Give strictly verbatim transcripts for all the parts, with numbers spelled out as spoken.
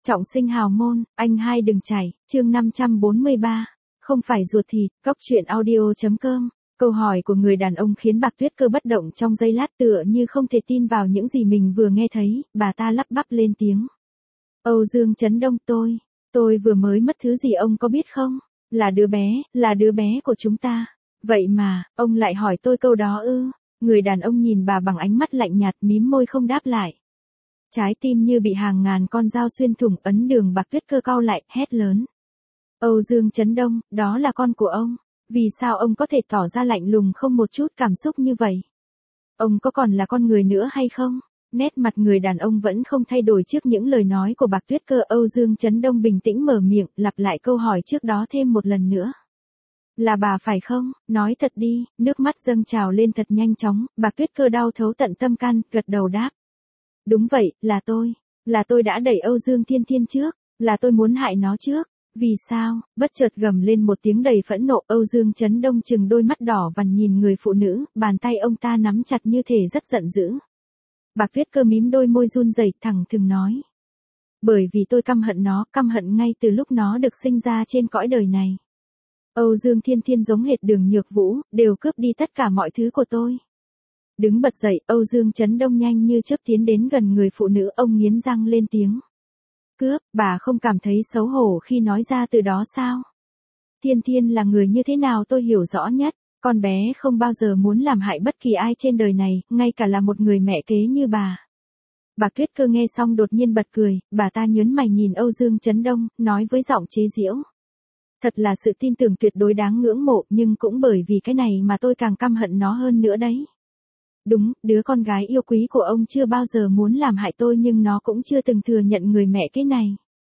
Trọng sinh hào môn, anh hai đừng chảy, chương năm trăm bốn mươi ba. Không phải ruột thịt, cóc truyện audio.com. Câu hỏi của người đàn ông khiến Bạc Tuyết Cơ bất động trong giây lát, tựa như không thể tin vào những gì mình vừa nghe thấy, bà ta lắp bắp lên tiếng. Âu Dương Chấn Đông, tôi, tôi vừa mới mất thứ gì ông có biết không? Là đứa bé, là đứa bé của chúng ta. Vậy mà, ông lại hỏi tôi câu đó ư? Người đàn ông nhìn bà bằng ánh mắt lạnh nhạt, mím môi không đáp lại. Trái tim như bị hàng ngàn con dao xuyên thủng, ấn đường Bạc Tuyết Cơ cau lại, hét lớn. Âu Dương Chấn Đông, đó là con của ông. Vì sao ông có thể tỏ ra lạnh lùng không một chút cảm xúc như vậy? Ông có còn là con người nữa hay không? Nét mặt người đàn ông vẫn không thay đổi trước những lời nói của Bạc Tuyết Cơ. Âu Dương Chấn Đông bình tĩnh mở miệng, lặp lại câu hỏi trước đó thêm một lần nữa. Là bà phải không? Nói thật đi. Nước mắt dâng trào lên thật nhanh chóng, Bạc Tuyết Cơ đau thấu tận tâm can, gật đầu đáp. Đúng vậy, là tôi. Là tôi đã đẩy Âu Dương Thiên Thiên trước. Là tôi muốn hại nó trước. Vì sao? Bất chợt gầm lên một tiếng đầy phẫn nộ. Âu Dương Chấn Đông trừng đôi mắt đỏ vằn nhìn người phụ nữ, bàn tay ông ta nắm chặt như thể rất giận dữ. Bạc Tuyết Cơ mím đôi môi run rẩy, thẳng thừng nói. Bởi vì tôi căm hận nó, căm hận ngay từ lúc nó được sinh ra trên cõi đời này. Âu Dương Thiên Thiên giống hệt Đường Nhược Vũ, đều cướp đi tất cả mọi thứ của tôi. Đứng bật dậy, Âu Dương Chấn Đông nhanh như chớp tiến đến gần người phụ nữ, ông nghiến răng lên tiếng. Cướp, bà không cảm thấy xấu hổ khi nói ra từ đó sao? Thiên Thiên là người như thế nào tôi hiểu rõ nhất, con bé không bao giờ muốn làm hại bất kỳ ai trên đời này, ngay cả là một người mẹ kế như bà. Bạc Tuyết Cơ nghe xong đột nhiên bật cười, bà ta nhớn mày nhìn Âu Dương Chấn Đông, nói với giọng chế giễu. Thật là sự tin tưởng tuyệt đối đáng ngưỡng mộ, nhưng cũng bởi vì cái này mà tôi càng căm hận nó hơn nữa đấy. Đúng, đứa con gái yêu quý của ông chưa bao giờ muốn làm hại tôi, nhưng nó cũng chưa từng thừa nhận người mẹ cái này.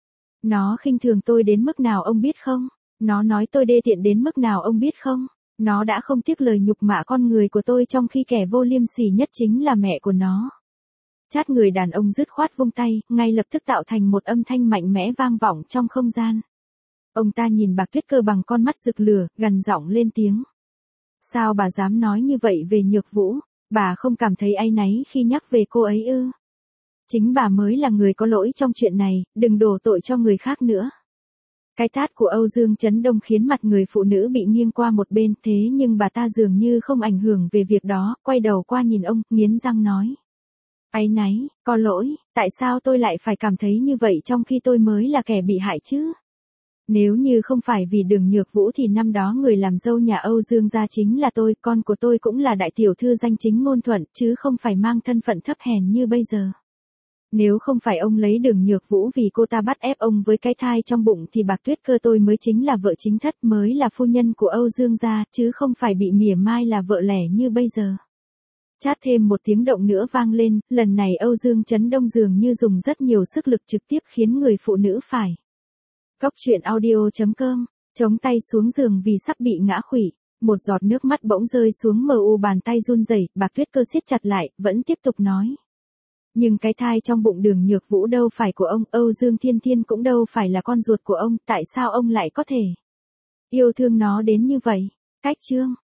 Nó khinh thường tôi đến mức nào ông biết không? Nó nói tôi đê tiện đến mức nào ông biết không? Nó đã không tiếc lời nhục mạ con người của tôi, trong khi kẻ vô liêm sỉ nhất chính là mẹ của nó. Chát, người đàn ông dứt khoát vung tay, ngay lập tức tạo thành một âm thanh mạnh mẽ vang vọng trong không gian. Ông ta nhìn Bạc Tuyết Cơ bằng con mắt rực lửa, gằn giọng lên tiếng. Sao bà dám nói như vậy về Nhược Vũ? Bà không cảm thấy áy náy khi nhắc về cô ấy ư? Chính bà mới là người có lỗi trong chuyện này, đừng đổ tội cho người khác nữa. Cái tát của Âu Dương Chấn Đông khiến mặt người phụ nữ bị nghiêng qua một bên, thế nhưng bà ta dường như không ảnh hưởng về việc đó, quay đầu qua nhìn ông, nghiến răng nói. Áy náy, có lỗi, tại sao tôi lại phải cảm thấy như vậy trong khi tôi mới là kẻ bị hại chứ? Nếu như không phải vì Đường Nhược Vũ thì năm đó người làm dâu nhà Âu Dương gia chính là tôi, con của tôi cũng là đại tiểu thư danh chính ngôn thuận, chứ không phải mang thân phận thấp hèn như bây giờ. Nếu không phải ông lấy Đường Nhược Vũ vì cô ta bắt ép ông với cái thai trong bụng thì Bạc Tuyết Cơ tôi mới chính là vợ chính thất, mới là phu nhân của Âu Dương gia, chứ không phải bị mỉa mai là vợ lẽ như bây giờ. Chát, thêm một tiếng động nữa vang lên, lần này Âu Dương Chấn Đông dường như dùng rất nhiều sức lực trực tiếp khiến người phụ nữ phải. Cóc truyện audio.com, chống tay xuống giường vì sắp bị ngã khuỵu, một giọt nước mắt bỗng rơi xuống mờ u, bàn tay run rẩy, Bạc Tuyết Cơ siết chặt lại, vẫn tiếp tục nói. Nhưng cái thai trong bụng Đường Nhược Vũ đâu phải của ông, Âu Dương Thiên Thiên cũng đâu phải là con ruột của ông, tại sao ông lại có thể yêu thương nó đến như vậy? Cách chương